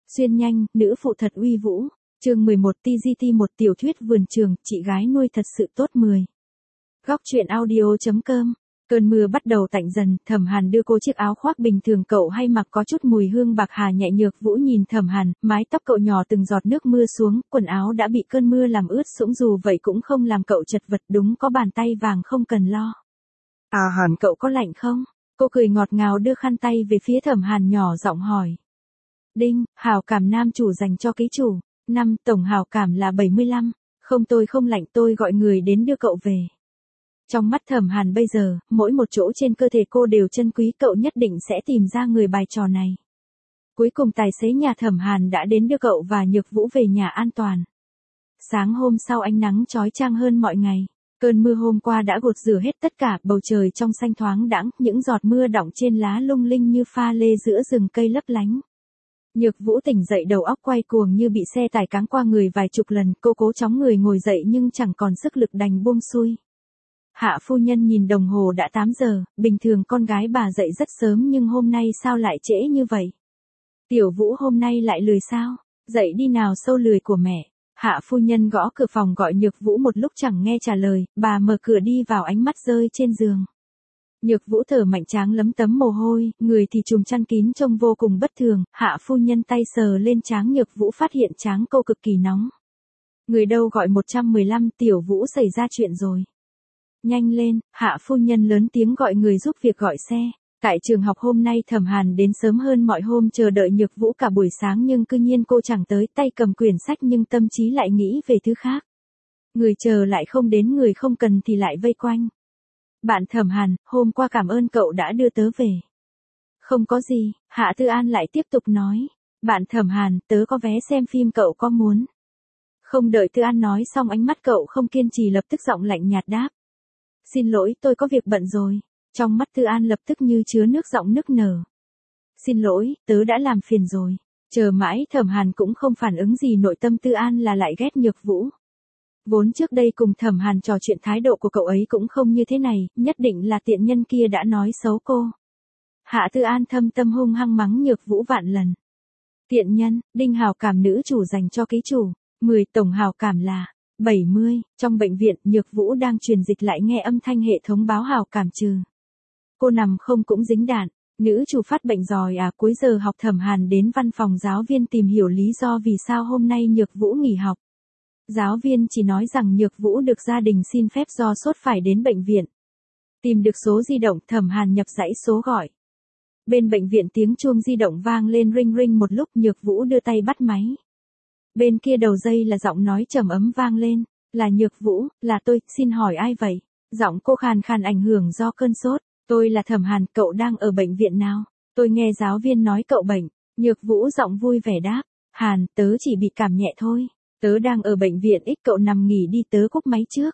Xuyên nhanh, nữ phụ thật uy vũ. Chương 11 TGT, một tiểu thuyết vườn trường, chị gái nuôi thật sự tốt 10. Góc truyện audio.com. Cơn mưa bắt đầu tạnh dần, Thẩm Hàn đưa cô chiếc áo khoác bình thường cậu hay mặc có chút mùi hương bạc hà nhẹ. Nhược Vũ nhìn Thẩm Hàn, mái tóc cậu nhỏ từng giọt nước mưa xuống, quần áo đã bị cơn mưa làm ướt sũng, dù vậy cũng không làm cậu chật vật, đúng có bàn tay vàng không cần lo. Hàn, cậu có lạnh không? Cô cười ngọt ngào đưa khăn tay về phía Thẩm Hàn, nhỏ giọng hỏi. Đinh, hào cảm nam chủ dành cho ký chủ. 5, tổng hào cảm là 75. Không, tôi không lạnh, tôi gọi người đến đưa cậu về. Trong mắt Thẩm Hàn bây giờ, mỗi một chỗ trên cơ thể cô đều trân quý, cậu nhất định sẽ tìm ra người bài trò này. Cuối cùng tài xế nhà Thẩm Hàn đã đến đưa cậu và Nhược Vũ về nhà an toàn. Sáng hôm sau ánh nắng chói chang hơn mọi ngày. Cơn mưa hôm qua đã gột rửa hết tất cả, bầu trời trong xanh thoáng đãng, những giọt mưa đọng trên lá lung linh như pha lê giữa rừng cây lấp lánh. Nhược Vũ tỉnh dậy, đầu óc quay cuồng như bị xe tải cáng qua người vài chục lần, cô cố chóng người ngồi dậy nhưng chẳng còn sức lực, đành buông xuôi. Hạ phu nhân nhìn đồng hồ đã 8 giờ, bình thường con gái bà dậy rất sớm nhưng hôm nay sao lại trễ như vậy? Tiểu Vũ hôm nay lại lười sao? Dậy đi nào, sâu lười của mẹ. Hạ phu nhân gõ cửa phòng gọi Nhược Vũ một lúc chẳng nghe trả lời, bà mở cửa đi vào, ánh mắt rơi trên giường. Nhược Vũ thở mạnh, tráng lấm tấm mồ hôi, người thì trùm chăn kín trông vô cùng bất thường. Hạ phu nhân tay sờ lên trán Nhược Vũ, phát hiện trán cô cực kỳ nóng. Người đâu, gọi 115, Tiểu Vũ xảy ra chuyện rồi. Nhanh lên, Hạ phu nhân lớn tiếng gọi người giúp việc gọi xe. Tại trường học hôm nay Thẩm Hàn đến sớm hơn mọi hôm, chờ đợi Nhược Vũ cả buổi sáng nhưng cư nhiên cô chẳng tới, tay cầm quyển sách nhưng tâm trí lại nghĩ về thứ khác. Người chờ lại không đến, người không cần thì lại vây quanh. Bạn Thẩm Hàn, hôm qua cảm ơn cậu đã đưa tớ về. Không có gì, Hạ Tư An lại tiếp tục nói. Bạn Thẩm Hàn, tớ có vé xem phim, cậu có muốn? Không đợi Tư An nói xong, ánh mắt cậu không kiên trì, lập tức giọng lạnh nhạt đáp. Xin lỗi, tôi có việc bận rồi. Trong mắt Tư An lập tức như chứa nước, giọng nức nở. Xin lỗi, tớ đã làm phiền rồi. Chờ mãi Thẩm Hàn cũng không phản ứng gì, nội tâm Tư An là lại ghét Nhược Vũ. Vốn trước đây cùng Thẩm Hàn trò chuyện thái độ của cậu ấy cũng không như thế này, nhất định là tiện nhân kia đã nói xấu cô. Hạ Tư An thâm tâm hung hăng mắng Nhược Vũ vạn lần. Tiện nhân, đinh hào cảm nữ chủ dành cho ký chủ. 10, tổng hào cảm là 70. Trong bệnh viện, Nhược Vũ đang truyền dịch lại nghe âm thanh hệ thống báo hào cảm trừ. Cô nằm không cũng dính đạn. Nữ chủ phát bệnh rồi à? Cuối giờ học Thẩm Hàn đến văn phòng giáo viên tìm hiểu lý do vì sao hôm nay Nhược Vũ nghỉ học. Giáo viên chỉ nói rằng Nhược Vũ được gia đình xin phép do sốt phải đến bệnh viện. Tìm được số di động, Thẩm Hàn nhập dãy số gọi. Bên bệnh viện tiếng chuông di động vang lên ring ring một lúc, Nhược Vũ đưa tay bắt máy. Bên kia đầu dây là giọng nói trầm ấm vang lên. Là Nhược Vũ, là tôi, xin hỏi ai vậy? Giọng cô khàn khàn ảnh hưởng do cơn sốt. Tôi là Thẩm Hàn, cậu đang ở bệnh viện nào? Tôi nghe giáo viên nói cậu bệnh. Nhược Vũ giọng vui vẻ đáp. Hàn, tớ chỉ bị cảm nhẹ thôi. Tớ đang ở bệnh viện X, cậu nằm nghỉ đi, tớ cúp máy trước.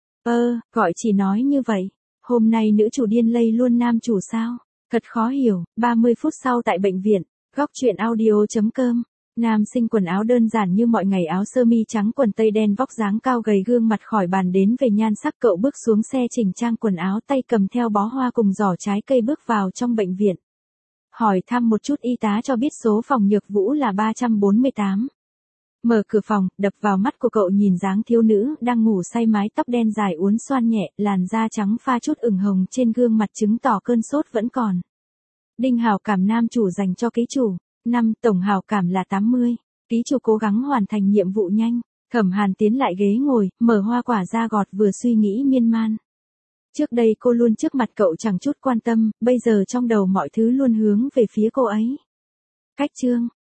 Gọi chỉ nói như vậy. Hôm nay nữ chủ điên lây luôn nam chủ sao? Thật khó hiểu. 30 phút sau tại bệnh viện. Góc truyện audio.com. Nam sinh quần áo đơn giản như mọi ngày, áo sơ mi trắng, quần tây đen, vóc dáng cao gầy, gương mặt khỏi bàn đến về nhan sắc. Cậu bước xuống xe chỉnh trang quần áo, tay cầm theo bó hoa cùng giỏ trái cây, bước vào trong bệnh viện. Hỏi thăm một chút y tá cho biết số phòng Nhược Vũ là 348. Mở cửa phòng, đập vào mắt của cậu nhìn dáng thiếu nữ đang ngủ say, mái tóc đen dài uốn xoăn nhẹ, làn da trắng pha chút ửng hồng trên gương mặt, chứng tỏ cơn sốt vẫn còn. Đinh hào cảm nam chủ dành cho ký chủ. 5, tổng hào cảm là 80. Ký chủ cố gắng hoàn thành nhiệm vụ nhanh. Thẩm Hàn tiến lại ghế ngồi, mở hoa quả ra gọt, vừa suy nghĩ miên man. Trước đây cô luôn trước mặt cậu chẳng chút quan tâm, bây giờ trong đầu mọi thứ luôn hướng về phía cô ấy. Cách chương.